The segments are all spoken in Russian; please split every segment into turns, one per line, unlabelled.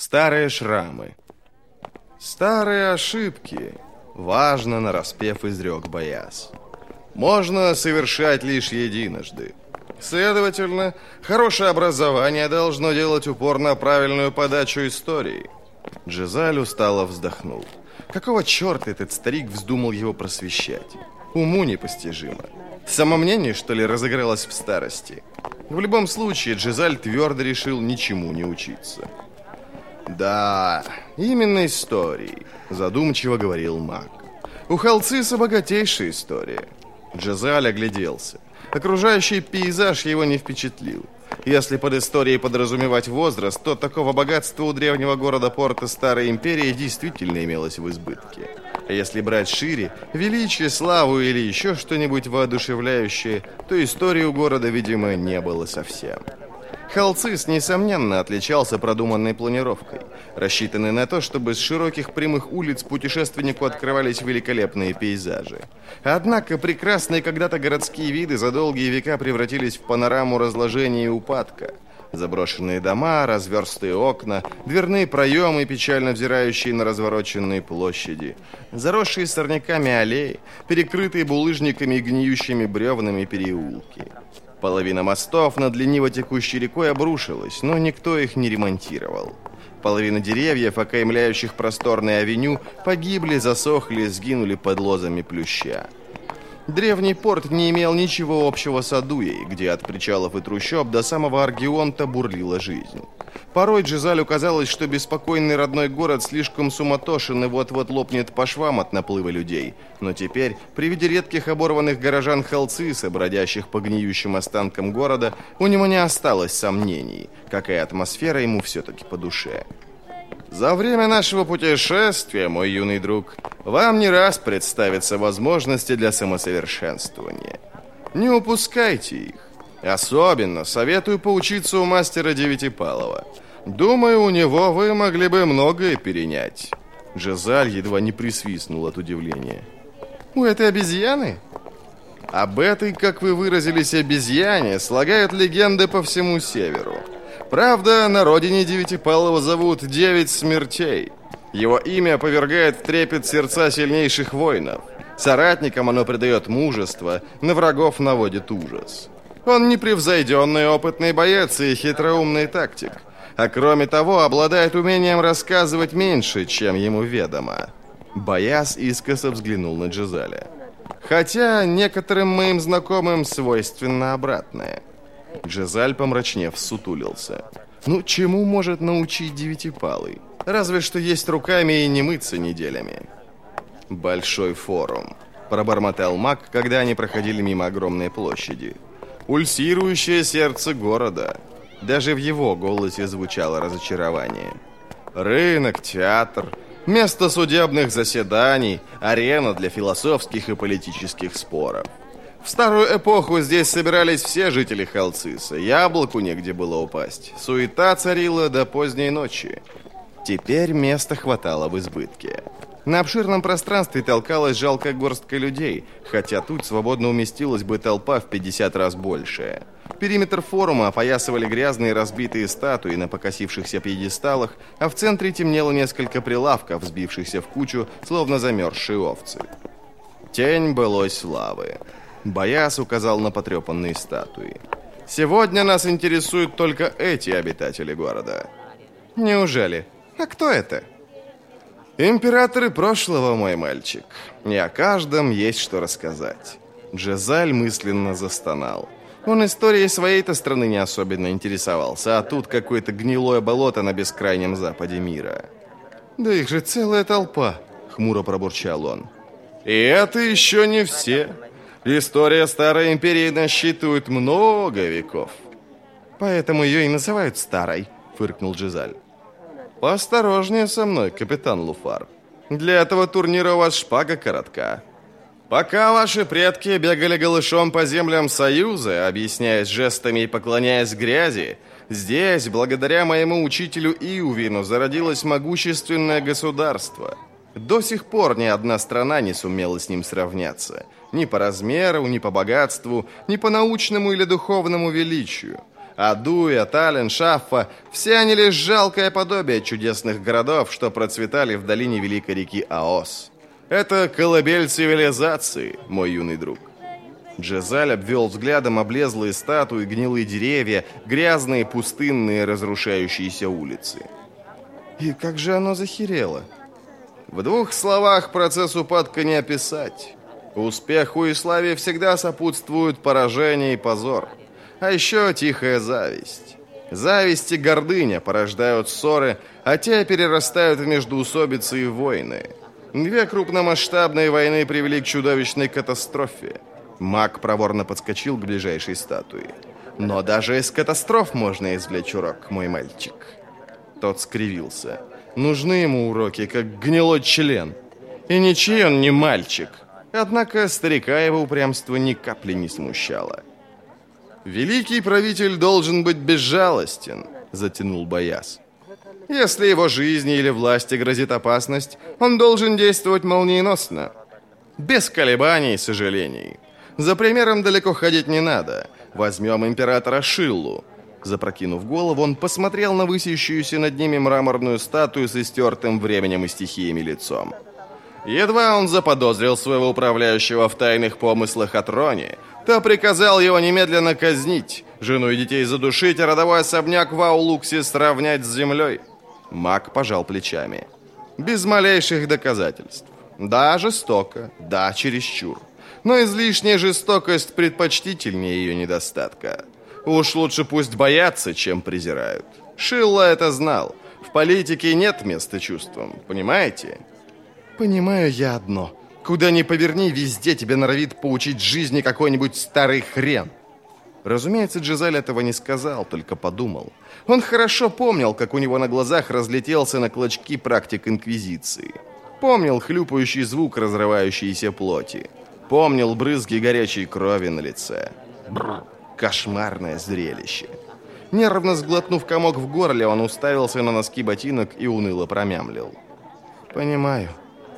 Старые шрамы. Старые ошибки. Важно, нараспев изрек Бояз. Можно совершать лишь единожды. Следовательно, хорошее образование должно делать упор на правильную подачу истории. Джезаль устало вздохнул. Какого черта этот старик вздумал его просвещать? Уму непостижимо. Самомнение, что ли, разыгралось в старости? В любом случае, Джезаль твердо решил ничему не учиться. «Да, именно истории», — задумчиво говорил маг. «У Халциса богатейшая история». Джезаль огляделся. Окружающий пейзаж его не впечатлил. Если под историей подразумевать возраст, то такого богатства у древнего города-порта Старой Империи действительно имелось в избытке. А если брать шире, величие, славу или еще что-нибудь воодушевляющее, то истории у города, видимо, не было совсем. Халцис, несомненно, отличался продуманной планировкой, рассчитанной на то, чтобы с широких прямых улиц путешественнику открывались великолепные пейзажи. Однако прекрасные когда-то городские виды за долгие века превратились в панораму разложения и упадка. Заброшенные дома, разверстые окна, дверные проемы, печально взирающие на развороченные площади, заросшие сорняками аллеи, перекрытые булыжниками и гниющими бревнами переулки. Половина мостов над лениво текущей рекой обрушилась, но никто их не ремонтировал. Половина деревьев, окаймляющих просторную авеню, погибли, засохли, сгинули под лозами плюща. Древний порт не имел ничего общего с Адуей, где от причалов и трущоб до самого Аргионта бурлила жизнь. Порой Джезалю казалось, что беспокойный родной город слишком суматошен и вот-вот лопнет по швам от наплыва людей. Но теперь, при виде редких оборванных горожан Халциса, бродящих по гниющим останкам города, у него не осталось сомнений, какая атмосфера ему все-таки по душе. За время нашего путешествия, мой юный друг, вам не раз представятся возможности для самосовершенствования. Не упускайте их. Особенно советую поучиться у мастера Девятипалова. Думаю, у него вы могли бы многое перенять. Джезаль едва не присвистнул от удивления. У этой обезьяны? Об этой, как вы выразились, обезьяне слагают легенды по всему северу. Правда, на родине Девятипалова зовут Девять Смертей. Его имя повергает в трепет сердца сильнейших воинов. Соратникам оно придает мужество, на врагов наводит ужас. Он непревзойденный опытный боец и хитроумный тактик. А кроме того, обладает умением рассказывать меньше, чем ему ведомо. Бояз искоса взглянул на Джезаля. Хотя некоторым моим знакомым свойственно обратное. Джезаль, помрачнев, сутулился. Ну, чему может научить Девятипалый? Разве что есть руками и не мыться неделями. Большой форум, пробормотал маг, когда они проходили мимо огромной площади. Пульсирующее сердце города. Даже в его голосе звучало разочарование. Рынок, театр, место судебных заседаний, арена для философских и политических споров. В старую эпоху здесь собирались все жители Халциса. Яблоку негде было упасть. Суета царила до поздней ночи. Теперь места хватало в избытке. На обширном пространстве толкалась жалкая горстка людей, хотя тут свободно уместилась бы толпа в 50 раз большая. Периметр форума опоясывали грязные разбитые статуи на покосившихся пьедесталах, а в центре темнело несколько прилавков, сбившихся в кучу, словно замерзшие овцы. Тень былой славы. Бояз указал на потрепанные статуи. Сегодня нас интересуют только эти обитатели города. Неужели? А кто это? Императоры прошлого, мой мальчик. И о каждом есть что рассказать. Джезаль мысленно застонал. Он историей своей-то страны не особенно интересовался, а тут какое-то гнилое болото на бескрайнем западе мира. Да их же целая толпа, хмуро пробурчал он. И это еще не все. История Старой Империи насчитывает много веков. Поэтому ее и называют Старой, фыркнул Джезаль. Поосторожнее со мной, капитан Луфар. Для этого турнира у вас шпага коротка. Пока ваши предки бегали голышом по землям Союза, объясняясь жестами и поклоняясь грязи, здесь, благодаря моему учителю Иувину, зародилось могущественное государство. До сих пор ни одна страна не сумела с ним сравняться. Ни по размеру, ни по богатству, ни по научному или духовному величию. Адуя, Тален, Шаффа – все они лишь жалкое подобие чудесных городов, что процветали в долине великой реки Аос. Это колыбель цивилизации, мой юный друг. Джезаль обвел взглядом облезлые статуи, гнилые деревья, грязные, пустынные, разрушающиеся улицы. И как же оно захерело? В двух словах процесс упадка не описать. Успеху и славе всегда сопутствуют поражение и позор. А еще тихая зависть. Зависть и гордыня порождают ссоры, а те перерастают в междоусобицы и войны. Две крупномасштабные войны привели к чудовищной катастрофе. Маг проворно подскочил к ближайшей статуе. Но даже из катастроф можно извлечь урок, мой мальчик. Тот скривился. Нужны ему уроки, как гнилой член. И ничей он не мальчик. Однако старика его упрямство ни капли не смущало. «Великий правитель должен быть безжалостен», — затянул Бояс. «Если его жизни или власти грозит опасность, он должен действовать молниеносно. Без колебаний и сожалений. За примером далеко ходить не надо. Возьмем императора Шиллу». Запрокинув голову, он посмотрел на высящуюся над ними мраморную статую с истертым временем и стихиями лицом. Едва он заподозрил своего управляющего в тайных помыслах о троне, то приказал его немедленно казнить, жену и детей задушить, а родовой особняк в Аулуксе сравнять с землей. Маг пожал плечами. Без малейших доказательств. Да, жестоко, да, чересчур. Но излишняя жестокость предпочтительнее ее недостатка. Уж лучше пусть боятся, чем презирают. Шилла это знал. В политике нет места чувствам, понимаете? Понимаю я одно. Куда ни поверни, везде тебе норовит поучить жизни какой-нибудь старый хрен. Разумеется, Джезаль этого не сказал, только подумал. Он хорошо помнил, как у него на глазах разлетелся на клочки практик Инквизиции. Помнил хлюпающий звук разрывающейся плоти. Помнил брызги горячей крови на лице. Бррр, кошмарное зрелище. Нервно сглотнув комок в горле, он уставился на носки ботинок и уныло промямлил. «Понимаю».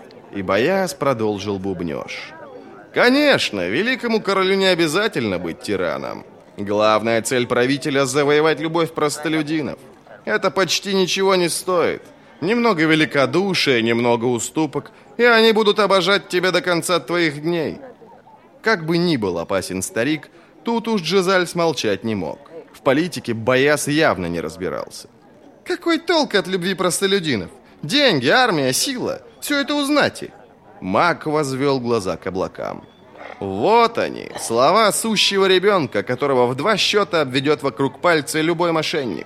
И Бояс продолжил бубнёж. «Конечно, великому королю не обязательно быть тираном. Главная цель правителя – завоевать любовь простолюдинов. Это почти ничего не стоит. Немного великодушия, немного уступок, и они будут обожать тебя до конца твоих дней». Как бы ни был опасен старик, тут уж Джезаль смолчать не мог. В политике Бояс явно не разбирался. «Какой толк от любви простолюдинов? Деньги, армия, сила – все это у знати». Маг возвел глаза к облакам. «Вот они, слова сущего ребенка, которого в два счета обведет вокруг пальца любой мошенник.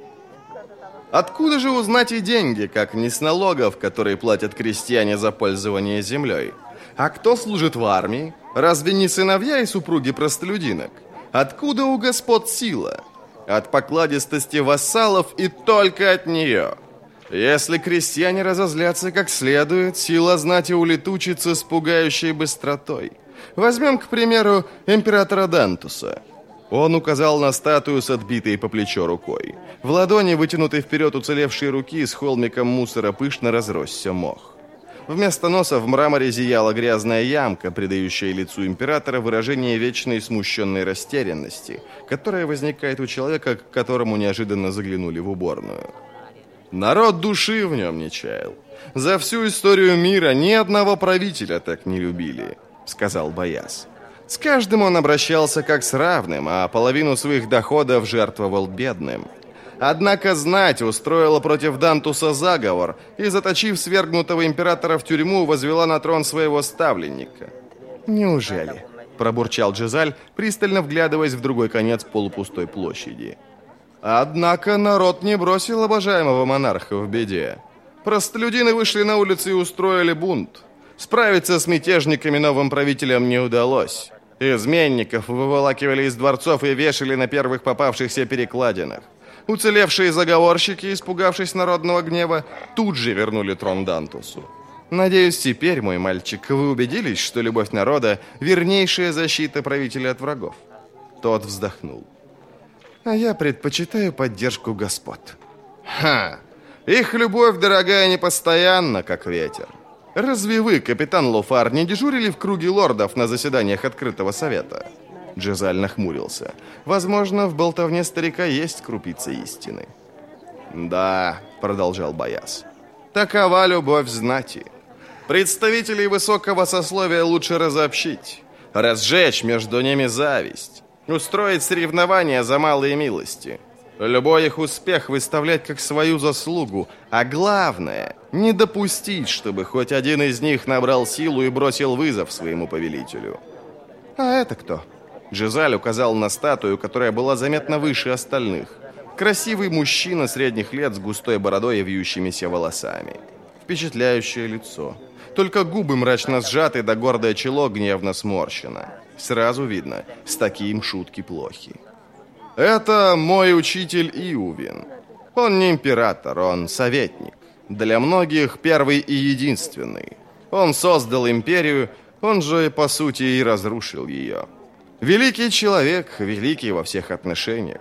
Откуда же узнать и деньги, как не с налогов, которые платят крестьяне за пользование землей? А кто служит в армии? Разве не сыновья и супруги простолюдинок? Откуда у господ сила? От покладистости вассалов и только от нее. Если крестьяне разозлятся как следует, сила знати улетучится с пугающей быстротой. Возьмем, к примеру, императора Дантуса». Он указал на статую с отбитой по плечо рукой. В ладони, вытянутой вперед уцелевшей руки, с холмиком мусора пышно разросся мох. Вместо носа в мраморе зияла грязная ямка, придающая лицу императора выражение вечной смущенной растерянности, которая возникает у человека, к которому неожиданно заглянули в уборную. Народ души в нем не чаял. За всю историю мира ни одного правителя так не любили, сказал Бояс. С каждым он обращался как с равным, а половину своих доходов жертвовал бедным. Однако знать устроила против Дантуса заговор и, заточив свергнутого императора в тюрьму, возвела на трон своего ставленника. «Неужели?» – пробурчал Джезаль, пристально вглядываясь в другой конец полупустой площади. Однако народ не бросил обожаемого монарха в беде. Простолюдины вышли на улицы и устроили бунт. Справиться с мятежниками новым правителям не удалось. Изменников выволакивали из дворцов и вешали на первых попавшихся перекладинах. Уцелевшие заговорщики, испугавшись народного гнева, тут же вернули трон Дантусу. Надеюсь, теперь, мой мальчик, вы убедились, что любовь народа – вернейшая защита правителя от врагов. Тот вздохнул. А я предпочитаю поддержку господ. Ха! Их любовь, дорогая, непостоянна, как ветер. Разве вы, капитан Луфар, не дежурили в круге лордов на заседаниях открытого совета? Джезаль нахмурился. Возможно, в болтовне старика есть крупица истины. «Да», — продолжал Бояз, — «такова любовь знати. Представителей высокого сословия лучше разобщить, разжечь между ними зависть, устроить соревнования за малые милости, любой их успех выставлять как свою заслугу, а главное — не допустить, чтобы хоть один из них набрал силу и бросил вызов своему повелителю». «А это кто?» Джезаль указал на статую, которая была заметно выше остальных. Красивый мужчина средних лет с густой бородой и вьющимися волосами. Впечатляющее лицо. Только губы мрачно сжаты, да гордое чело гневно сморщено. Сразу видно, с таким шутки плохи. «Это мой учитель Иувин. Он не император, он советник. Для многих первый и единственный. Он создал империю, он же, по сути, и разрушил ее. Великий человек, великий во всех отношениях.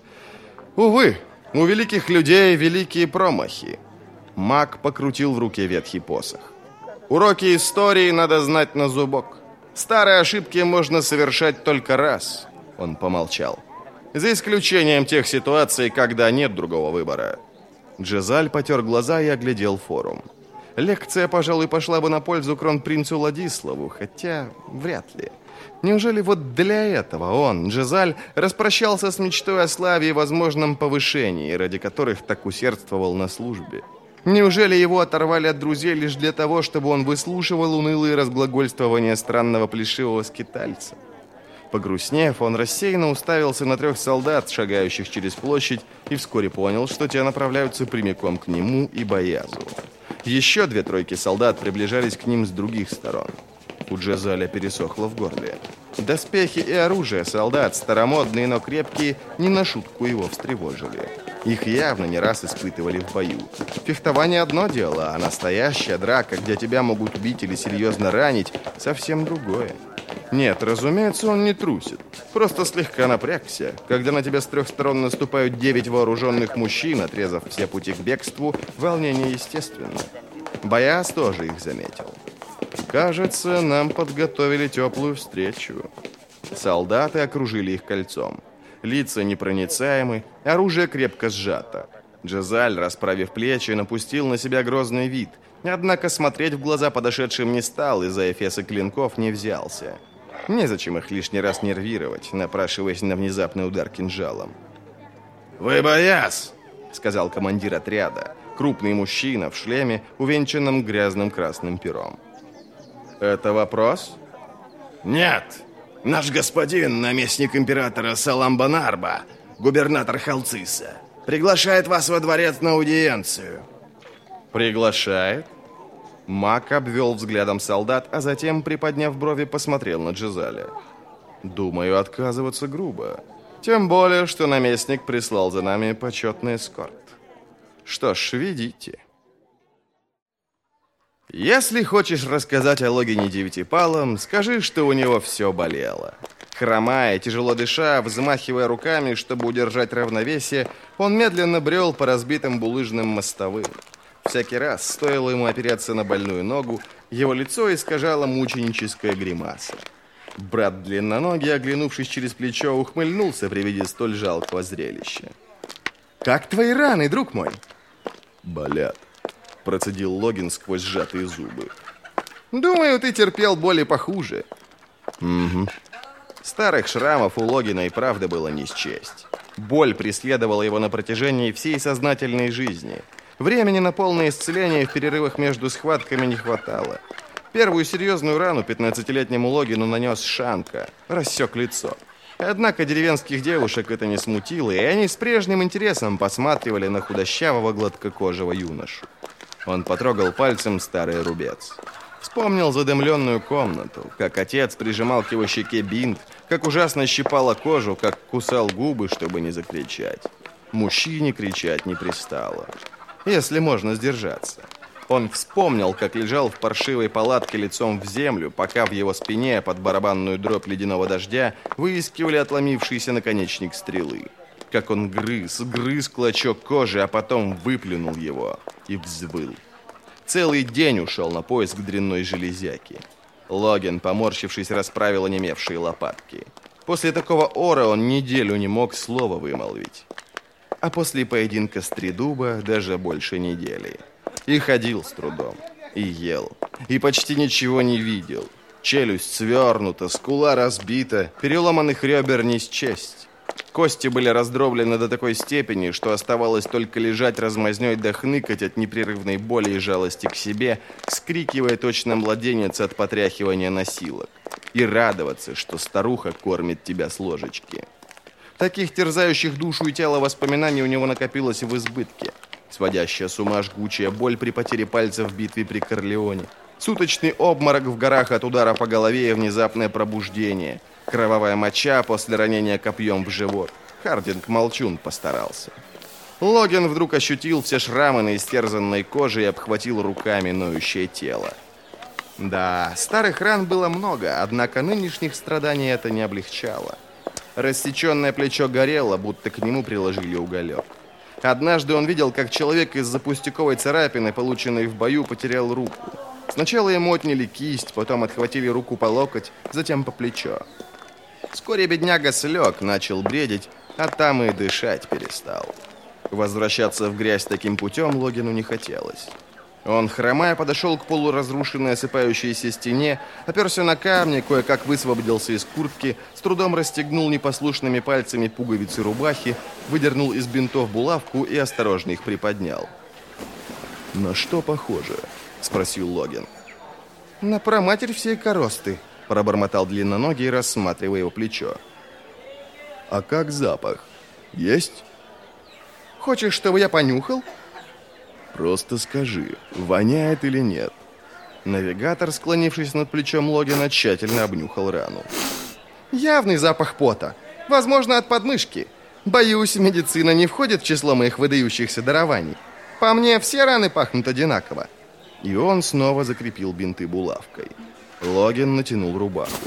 Увы, у великих людей великие промахи». Маг покрутил в руке ветхий посох. «Уроки истории надо знать на зубок. Старые ошибки можно совершать только раз». Он помолчал. «За исключением тех ситуаций, когда нет другого выбора». Джезаль потер глаза и оглядел форум. Лекция, пожалуй, пошла бы на пользу кронпринцу Ладиславу, хотя вряд ли. Неужели вот для этого он, Джезаль, распрощался с мечтой о славе и возможном повышении, ради которых так усердствовал на службе? Неужели его оторвали от друзей лишь для того, чтобы он выслушивал унылые разглагольствования странного плешивого скитальца? Погрустнев, он рассеянно уставился на 3 солдат, шагающих через площадь, и вскоре понял, что те направляются прямиком к нему и Боязу. Еще 2 тройки солдат приближались к ним с других сторон. У Джезаля пересохло в горле. Доспехи и оружие солдат, старомодные, но крепкие, не на шутку его встревожили. Их явно не раз испытывали в бою. Фехтование одно дело, а настоящая драка, где тебя могут убить или серьезно ранить, совсем другое. Нет, разумеется, он не трусит. Просто слегка напрягся. Когда на тебя с 3 сторон наступают 9 вооруженных мужчин, отрезав все пути к бегству, волнение естественно. Бояз тоже их заметил. Кажется, нам подготовили теплую встречу. Солдаты окружили их кольцом. Лица непроницаемы, оружие крепко сжато. Джезаль, расправив плечи, напустил на себя грозный вид. Однако смотреть в глаза подошедшим не стал и за эфесы клинков не взялся. Незачем их лишний раз нервировать, напрашиваясь на внезапный удар кинжалом. «Вы Бояз!» — сказал командир отряда. Крупный мужчина в шлеме, увенчанном грязным красным пером. «Это вопрос?» «Нет. Наш господин, наместник императора Саламбанарба, губернатор Халциса, приглашает вас во дворец на аудиенцию». «Приглашает?» Маг обвел взглядом солдат, а затем, приподняв брови, посмотрел на Джезаля. «Думаю, отказываться грубо. Тем более, что наместник прислал за нами почетный эскорт. Что ж, ведите». Если хочешь рассказать о Логине Девятипалом, скажи, что у него все болело. Хромая, тяжело дыша, взмахивая руками, чтобы удержать равновесие, он медленно брел по разбитым булыжным мостовым. Всякий раз, стоило ему опереться на больную ногу, его лицо искажало мученическая гримаса. Брат длинноногий, оглянувшись через плечо, ухмыльнулся при виде столь жалкого зрелища. «Как твои раны, друг мой?» «Болят», — процедил Логин сквозь сжатые зубы. «Думаю, ты терпел боли похуже». «Угу». Старых шрамов у Логина и правда было не счесть. Боль преследовала его на протяжении всей сознательной жизни. Времени на полное исцеление в перерывах между схватками не хватало. Первую серьезную рану 15-летнему Логину нанес Шанка, рассек лицо. Однако деревенских девушек это не смутило, и они с прежним интересом посматривали на худощавого гладкокожего юношу. Он потрогал пальцем старый рубец. Вспомнил задымленную комнату, как отец прижимал к его щеке бинт, как ужасно щипало кожу, как кусал губы, чтобы не закричать. Мужчине кричать не пристало, если можно сдержаться. Он вспомнил, как лежал в паршивой палатке лицом в землю, пока в его спине под барабанную дробь ледяного дождя выискивали отломившийся наконечник стрелы. Как он грыз клочок кожи, а потом выплюнул его и взвыл. Целый день ушел на поиск дрянной железяки. Логин, поморщившись, расправил онемевшие лопатки. После такого ора он неделю не мог слова вымолвить. А после поединка с Тридуба даже больше недели. И ходил с трудом, и ел, и почти ничего не видел. Челюсть свернута, скула разбита, переломанных ребер не счесть. Кости были раздроблены до такой степени, что оставалось только лежать размазнёй да хныкать от непрерывной боли и жалости к себе, вскрикивая точно младенец от потряхивания носилок, и радоваться, что старуха кормит тебя с ложечки. Таких терзающих душу и тело воспоминаний у него накопилось в избытке. Сводящая с ума жгучая боль при потере пальцев в битве при Корлеоне, суточный обморок в горах от удара по голове и внезапное пробуждение, кровавая моча после ранения копьем в живот. Хардинг-молчун постарался. Логин вдруг ощутил все шрамы на истерзанной коже и обхватил руками ноющее тело. Да, старых ран было много, однако нынешних страданий это не облегчало. Рассеченное плечо горело, будто к нему приложили уголек. Однажды он видел, как человек из-за пустяковой царапины, полученной в бою, потерял руку. Сначала ему отняли кисть, потом отхватили руку по локоть, затем по плечо. Вскоре бедняга слег, начал бредить, а там и дышать перестал. Возвращаться в грязь таким путем Логину не хотелось. Он, хромая, подошел к полуразрушенной осыпающейся стене, оперся на камни, кое-как высвободился из куртки, с трудом расстегнул непослушными пальцами пуговицы рубахи, выдернул из бинтов булавку и осторожно их приподнял. «На что похоже?» — спросил Логин. «На проматерь всей коросты», — пробормотал длинноногий, рассматривая его плечо. «А как запах? Есть?» «Хочешь, чтобы я понюхал?» «Просто скажи, воняет или нет?» Навигатор, склонившись над плечом Логина, тщательно обнюхал рану. «Явный запах пота. Возможно, от подмышки. Боюсь, медицина не входит в число моих выдающихся дарований. По мне, все раны пахнут одинаково». И он снова закрепил бинты булавкой. Логин натянул рубаху.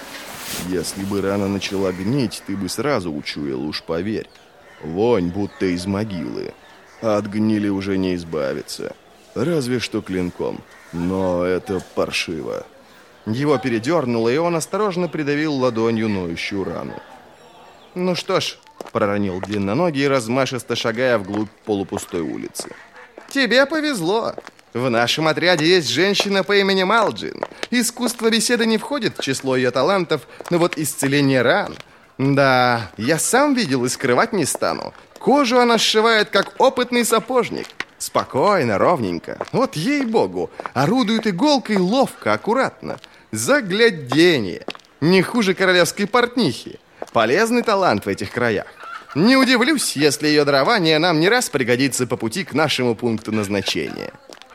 «Если бы рана начала гнить, ты бы сразу учуял, уж поверь. Вонь будто из могилы. А от гнили уже не избавиться. Разве что клинком. Но это паршиво». Его передернуло, и он осторожно придавил ладонью ноющую рану. «Ну что ж», — проронил длинноногий, размашисто шагая вглубь полупустой улицы. «Тебе повезло. В нашем отряде есть женщина по имени Малджин. Искусство беседы не входит в число ее талантов, но вот исцеление ран... Да, я сам видел и скрывать не стану. Кожу она сшивает, как опытный сапожник. Спокойно, ровненько. Вот ей-богу, орудует иголкой ловко, аккуратно. Загляденье. Не хуже королевской портнихи. Полезный талант в этих краях. Не удивлюсь, если ее дарование нам не раз пригодится по пути к нашему пункту назначения».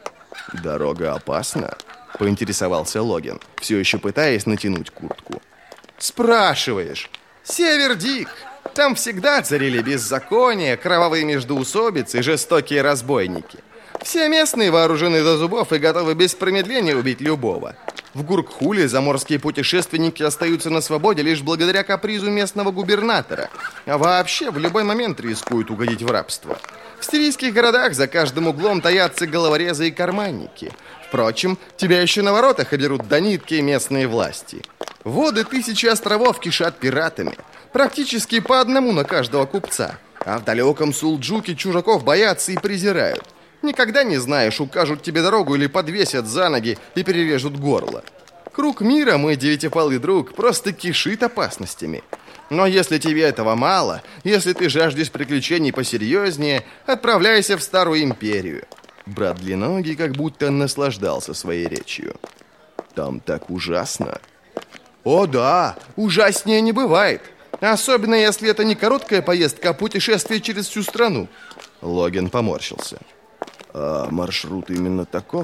«Дорога опасна?» — поинтересовался Логин, все еще пытаясь натянуть куртку. «Спрашиваешь? Север дик. Там всегда царили беззаконие, кровавые междоусобицы и жестокие разбойники. Все местные вооружены до зубов и готовы без промедления убить любого. В Гуркхуле заморские путешественники остаются на свободе лишь благодаря капризу местного губернатора, а вообще в любой момент рискуют угодить в рабство. В сирийских городах за каждым углом таятся головорезы и карманники. Впрочем, тебя еще на воротах оберут до нитки местные власти. Воды 1000 островов кишат пиратами, практически по одному на каждого купца. А в далеком Сулджуке чужаков боятся и презирают. Никогда не знаешь, укажут тебе дорогу или подвесят за ноги и перережут горло. Круг мира, мой девятипалый друг, просто кишит опасностями. Но если тебе этого мало, если ты жаждешь приключений посерьезнее, отправляйся в Старую Империю». Брат Длинноногий как будто наслаждался своей речью. «Там так ужасно». «О да, ужаснее не бывает. Особенно, если это не короткая поездка, а путешествие через всю страну». Логин поморщился. «А маршрут именно таков?»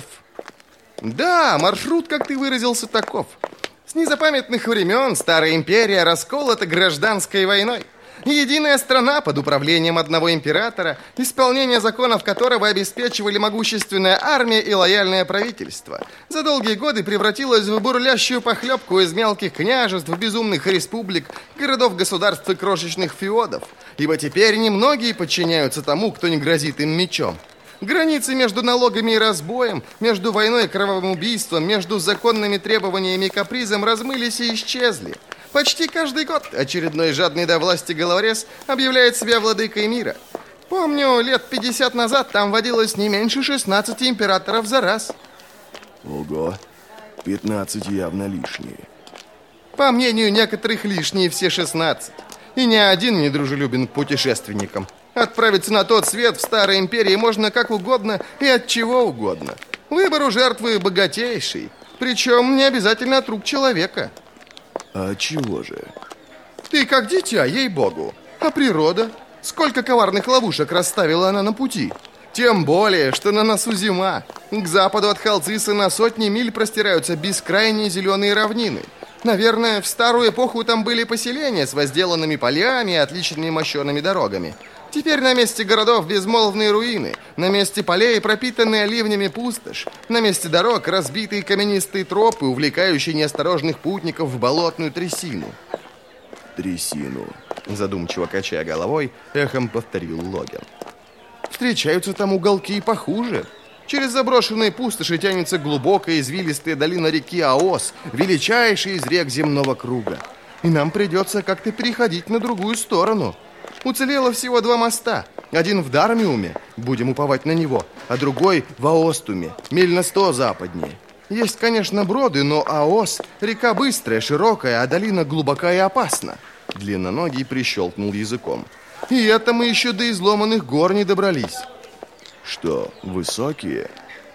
«Да, маршрут, как ты выразился, таков. С незапамятных времен Старая Империя расколота гражданской войной. Единая страна под управлением одного императора, исполнение законов которого обеспечивали могущественная армия и лояльное правительство, за долгие годы превратилась в бурлящую похлебку из мелких княжеств, безумных республик, городов-государств и крошечных феодов, ибо теперь немногие подчиняются тому, кто не грозит им мечом. Границы между налогами и разбоем, между войной и кровавым убийством, между законными требованиями и капризом размылись и исчезли. Почти каждый год очередной жадный до власти головорез объявляет себя владыкой мира. Помню, лет 50 назад там водилось не меньше 16 императоров за раз.
Ого, 15 явно лишние.
По мнению некоторых, лишние все 16. И ни один не дружелюбен к путешественникам. Отправиться на тот свет в Старой Империи можно как угодно и от чего угодно. Выбор у жертвы богатейший. Причем не обязательно от рук человека.
А чего же?
Ты как дитя, ей-богу. А природа? Сколько коварных ловушек расставила она на пути. Тем более, что на носу зима. К западу от Халциса на сотни миль простираются бескрайние зеленые равнины. Наверное, в старую эпоху там были поселения с возделанными полями и отличными мощеными дорогами. Теперь на месте городов безмолвные руины, на месте полей пропитанные ливнями пустошь, на месте дорог разбитые каменистые тропы, увлекающие неосторожных путников в болотную трясину.
Трясину.
Задумчиво качая головой, эхом повторил Логин. Встречаются там уголки и похуже. Через заброшенные пустоши тянется глубокая извилистая долина реки Аос, величайшая из рек земного круга. И нам придется как-то переходить на другую сторону. Уцелело всего 2 моста. Один в Дармиуме, будем уповать на него, а другой в Аостуме, миль на 100 западнее. Есть, конечно, броды, но Аос – река быстрая, широкая, а долина глубока и опасна. Длинноногий прищелкнул языком. И это мы еще до изломанных гор не добрались.
Что, высокие?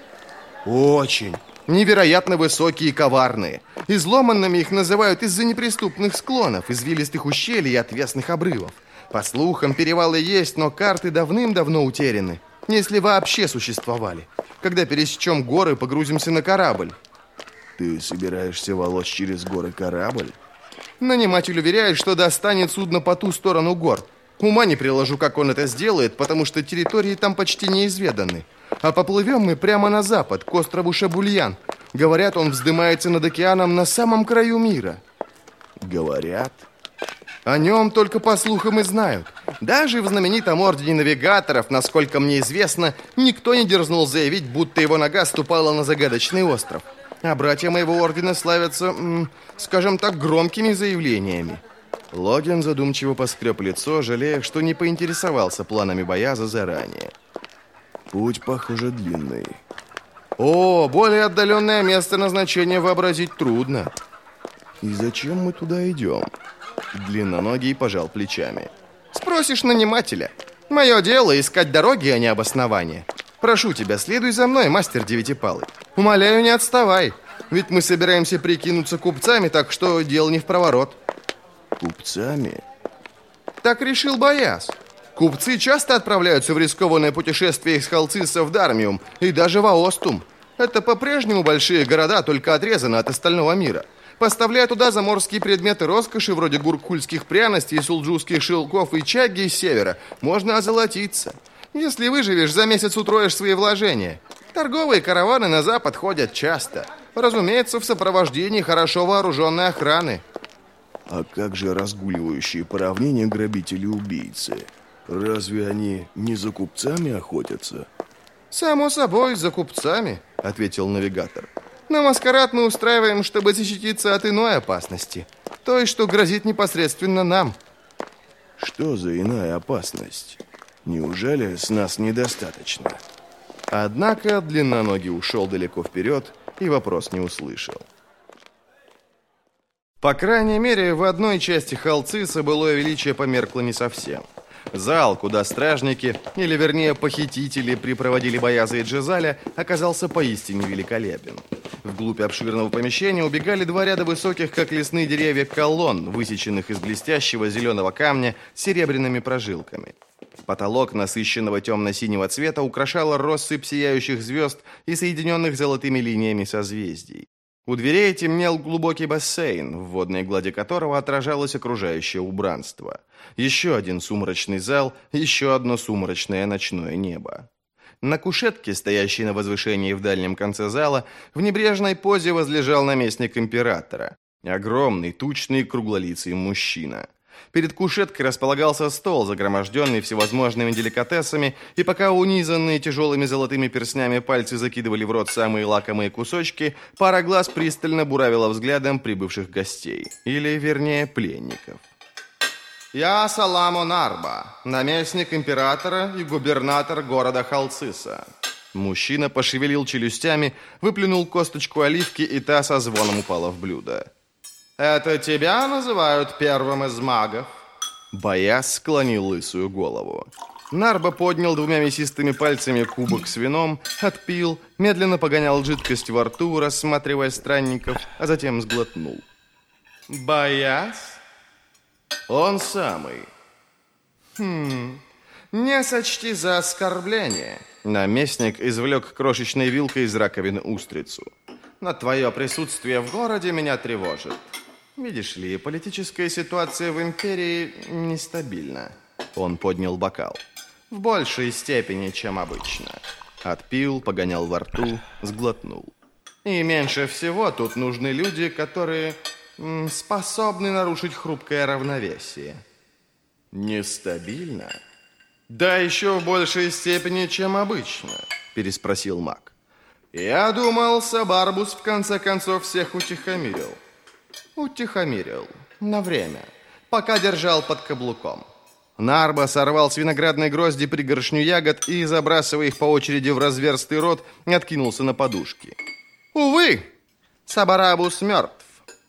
Очень. Невероятно высокие и коварные. Изломанными их называют из-за неприступных склонов, извилистых ущелий и отвесных обрывов. По слухам, перевалы есть, но карты давным-давно утеряны. Если вообще существовали. Когда пересечем горы, погрузимся на корабль.
Ты собираешься волочь через горы корабль?
Наниматель уверяет, что достанет судно по ту сторону гор. Ума не приложу, как он это сделает, потому что территории там почти неизведаны. А поплывем мы прямо на запад, к острову Шабульян. Говорят, он вздымается над океаном на самом краю мира.
Говорят?
О нем только по слухам и знают. Даже в знаменитом ордене навигаторов, насколько мне известно, никто не дерзнул заявить, будто его нога ступала на загадочный остров. А братья моего ордена славятся, скажем так, громкими заявлениями.
Логин задумчиво поскреб лицо, жалея, что не поинтересовался планами Бояза заранее. Путь, похоже, длинный.
О, более отдаленное место назначения вообразить трудно.
И зачем мы туда идем?
Длинноногий пожал плечами. Спросишь нанимателя. Мое дело искать дороги, а не обоснования. Прошу тебя, следуй за мной, мастер Девятипалый. Умоляю, не отставай. Ведь мы собираемся прикинуться купцами, так что дело не впроворот.
Купцами?
Так решил Бояз. Купцы часто отправляются в рискованное путешествие из Халциса в Дармиум и даже в Аостум. Это по-прежнему большие города, только отрезаны от остального мира. Поставляя туда заморские предметы роскоши, вроде гуркхульских пряностей, сулджузских шелков и чаги с севера, можно озолотиться. Если выживешь, за месяц утроишь свои вложения. Торговые караваны на запад ходят часто. Разумеется, в сопровождении хорошо вооруженной охраны.
А как же разгуливающие по равнине грабители-убийцы? Разве они не за купцами охотятся?
Само собой, за купцами, ответил навигатор. Но маскарад мы устраиваем, чтобы защититься от иной опасности. Той, что грозит непосредственно нам.
Что за иная опасность? Неужели с нас недостаточно?
Однако длинноногий ушел далеко вперед и вопрос не услышал. По крайней мере, в одной части Халциса былое величие померкло не совсем. Зал, куда стражники, или вернее похитители, припроводили Бояза и Джезаля, оказался поистине великолепен. Вглубь обширного помещения убегали 2 ряда высоких, как лесные деревья, колонн, высеченных из блестящего зеленого камня с серебряными прожилками. Потолок насыщенного темно-синего цвета украшала россыпь сияющих звезд и соединенных золотыми линиями созвездий. У дверей темнел глубокий бассейн, в водной глади которого отражалось окружающее убранство. Еще один сумрачный зал, еще одно сумрачное ночное небо. На кушетке, стоящей на возвышении в дальнем конце зала, в небрежной позе возлежал наместник императора. Огромный, тучный, круглолицый мужчина.
Перед кушеткой располагался стол, загроможденный всевозможными деликатесами, и пока унизанные тяжелыми золотыми перстнями пальцы закидывали в рот самые лакомые кусочки, пара глаз пристально буравила взглядом прибывших гостей, или, вернее, пленников.
«Я Саламо Нарба, наместник императора и губернатор города Халциса».
Мужчина пошевелил челюстями, выплюнул косточку оливки, и та со звоном упала в блюдо.
«Это тебя называют первым из магов?»
Бояз склонил лысую голову. Нарба поднял двумя мясистыми пальцами кубок с вином, отпил, медленно погонял жидкость во рту, рассматривая странников, а затем сглотнул.
«Бояз?»
«Он самый».
«Не сочти за оскорбление».
Наместник извлек крошечной вилкой из раковины устрицу.
«Но твое присутствие в городе меня тревожит. Видишь ли, политическая ситуация в империи нестабильна».
Он поднял бокал.
«В большей степени, чем обычно».
Отпил, погонял во рту, сглотнул.
«И меньше всего тут нужны люди, которые способны нарушить хрупкое равновесие».
«Нестабильно?»
«Да еще в большей степени, чем обычно», переспросил маг. «Я думал, Сабарбус в конце концов всех утихомирил». «Утихомирил. На время. Пока держал под каблуком».
Нарба сорвал с виноградной грозди пригоршню ягод и, забрасывая их по очереди в разверстый рот, откинулся на подушки.
«Увы, Сабарабус мертв.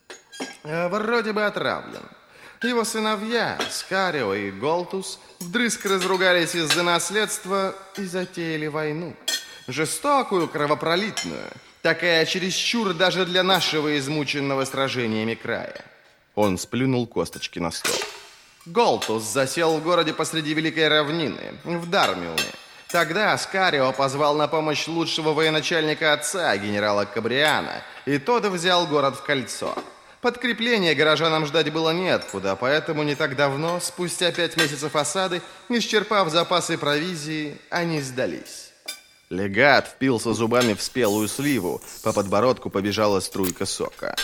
Вроде бы отравлен. Его сыновья, Скарио и Голтус, вдрызг разругались из-за наследства и затеяли войну. Жестокую, кровопролитную, такая чересчур даже для нашего измученного сражениями края».
Он сплюнул косточки на стол.
Голтус засел в городе посреди Великой равнины, в Дармиуме. Тогда Скарио позвал на помощь лучшего военачальника отца, генерала Кабриана, и тот взял город в кольцо. Подкрепления горожанам ждать было неоткуда, поэтому не так давно, спустя 5 месяцев осады, исчерпав запасы провизии, они сдались.
Легат впился зубами в спелую сливу, по подбородку побежала струйка сока.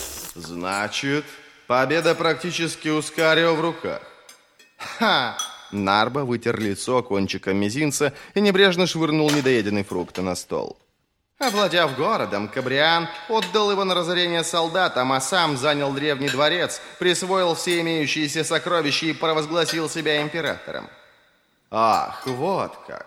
«Значит, победа практически у Скарио в руках».
«Ха!» Нарба вытер лицо кончиком мизинца и небрежно швырнул недоеденный фрукт на стол.
Овладев городом, Кабриан отдал его на разорение солдатам, а сам занял древний дворец, присвоил все имеющиеся сокровища и провозгласил себя императором. Ах, вот как.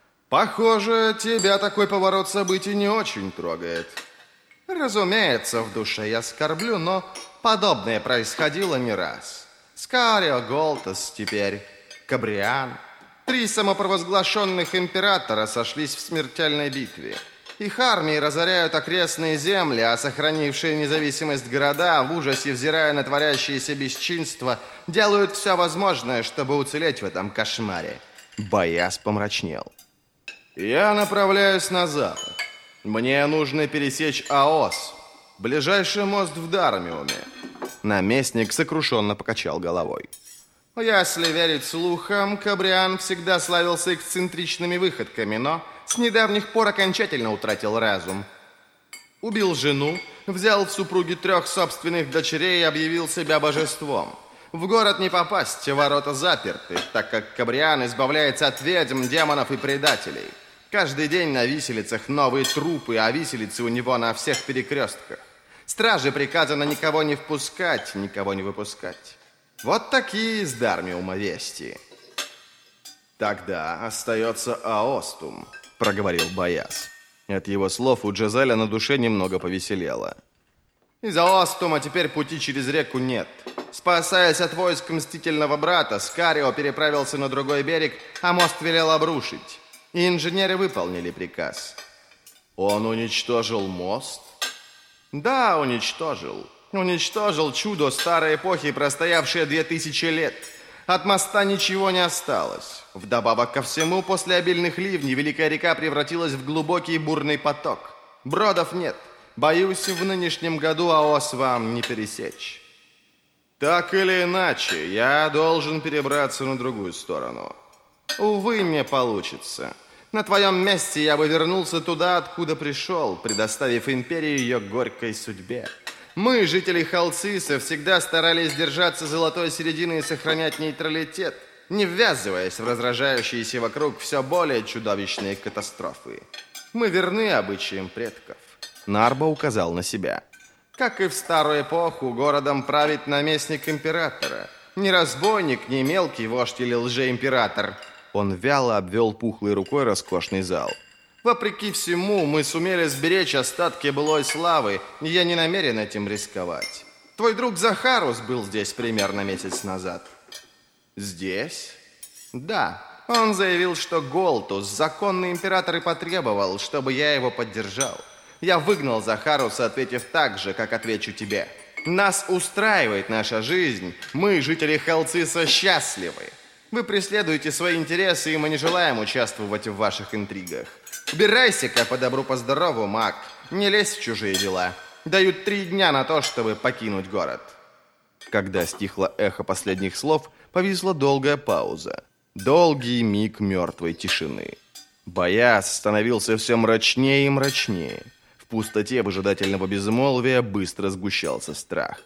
Похоже, тебя такой поворот событий не очень трогает. Разумеется, в душе я скорблю, но подобное происходило не раз. Скарио, Голтус, теперь Кабриан. 3 самопровозглашенных императора сошлись в смертельной битве. Их армии разоряют окрестные земли, а сохранившие независимость города, в ужасе взирая на творящееся бесчинство, делают все возможное, чтобы уцелеть в этом кошмаре.
Бояз помрачнел.
Я направляюсь на запад. Мне нужно пересечь Аос, ближайший мост в Дармиуме.
Наместник сокрушенно покачал головой.
Если верить слухам, Кабриан всегда славился эксцентричными выходками, но с недавних пор окончательно утратил разум. Убил жену, взял в супруги 3 собственных дочерей и объявил себя божеством. В город не попасть, ворота заперты, так как Кабриан избавляется от ведьм, демонов и предателей. Каждый день на виселицах новые трупы, а виселицы у него на всех перекрестках. Страже приказано никого не впускать, никого не выпускать. Вот такие из Дармиума вести.
Тогда остается Аостум, проговорил Бояз. От его слов у Джазеля на душе немного повеселело.
Из Аостума теперь пути через реку нет. Спасаясь от войск мстительного брата, Скарио переправился на другой берег, а мост велел обрушить. И инженеры выполнили приказ.
Он уничтожил мост?
Да, уничтожил. Уничтожил чудо старой эпохи, простоявшее 2000 лет. От моста ничего не осталось. Вдобавок ко всему, после обильных ливней Великая река превратилась в глубокий бурный поток. Бродов нет. Боюсь, в нынешнем году Аос вам не пересечь. Так или иначе, я должен перебраться на другую сторону. Увы, не получится. На твоем месте я бы вернулся туда, откуда пришел, предоставив империи ее горькой судьбе. Мы, жители Халциса, всегда старались держаться золотой середины и сохранять нейтралитет, не ввязываясь в раздражающиеся вокруг все более чудовищные катастрофы. Мы верны обычаям предков.
Нарба указал на себя.
Как и в старую эпоху, городом правит наместник императора. Не разбойник, не мелкий вождь или лжеимператор.
Он вяло обвел пухлой рукой роскошный зал.
Вопреки всему, мы сумели сберечь остатки былой славы, и я не намерен этим рисковать. Твой друг Захарус был здесь примерно месяц назад.
Здесь?
Да. Он заявил, что Голтус, законный император, и потребовал, чтобы я его поддержал. Я выгнал Захаруса, ответив так же, как отвечу тебе. Нас устраивает наша жизнь. Мы, жители Халциса, счастливы. Вы преследуете свои интересы, и мы не желаем участвовать в ваших интригах. Убирайся-ка по добру, по здорову, маг. Не лезь в чужие дела. Дают 3 дня на то, чтобы покинуть город.
Когда стихло эхо последних слов, повисла долгая пауза. Долгий миг мертвой тишины. Бояз становился все мрачнее и мрачнее. В пустоте выжидательного безмолвия быстро сгущался страх.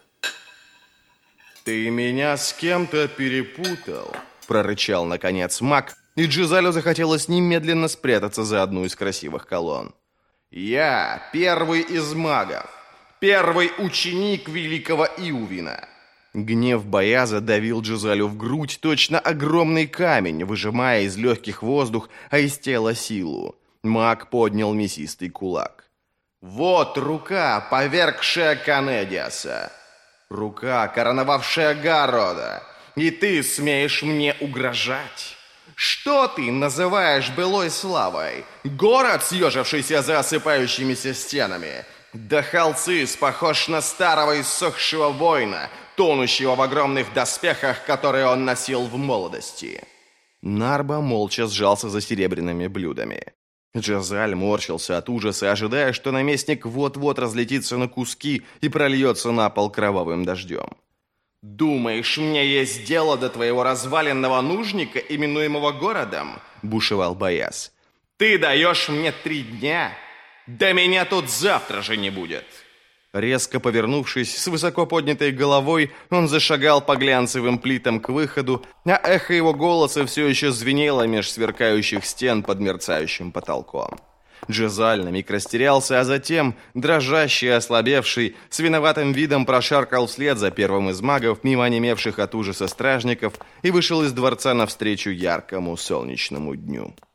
«Ты меня с кем-то перепутал»,
— прорычал, наконец, маг, и Джизалю захотелось немедленно спрятаться за одну из красивых колонн.
«Я первый из магов, первый ученик великого Иувина».
Гнев Бояза давил Джизалю в грудь точно огромный камень, выжимая из легких воздух, а из тела силу. Маг поднял мясистый кулак.
«Вот рука, повергшая Канедиаса, рука, короновавшая Гаррода, и ты смеешь мне угрожать? Что ты называешь былой славой? Город, съежившийся за осыпающимися стенами? Да Халцис похож на старого иссохшего воина, тонущего в огромных доспехах, которые он носил в молодости».
Нарба молча сжался за серебряными блюдами. Джизаль морщился от ужаса, ожидая, что наместник вот-вот разлетится на куски и прольется на пол кровавым дождем.
«Думаешь, мне есть дело до твоего разваленного нужника, именуемого городом?» – бушевал Бояз. «Ты даешь мне 3 дня? Да меня тут завтра же не будет!»
Резко повернувшись, с высоко поднятой головой, он зашагал по глянцевым плитам к выходу, а эхо его голоса все еще звенело меж сверкающих стен под мерцающим потолком. Джизаль на миг растерялся, а затем, дрожащий и ослабевший, с виноватым видом прошаркал вслед за первым из магов, мимо онемевших от ужаса стражников, и вышел из дворца навстречу яркому солнечному дню.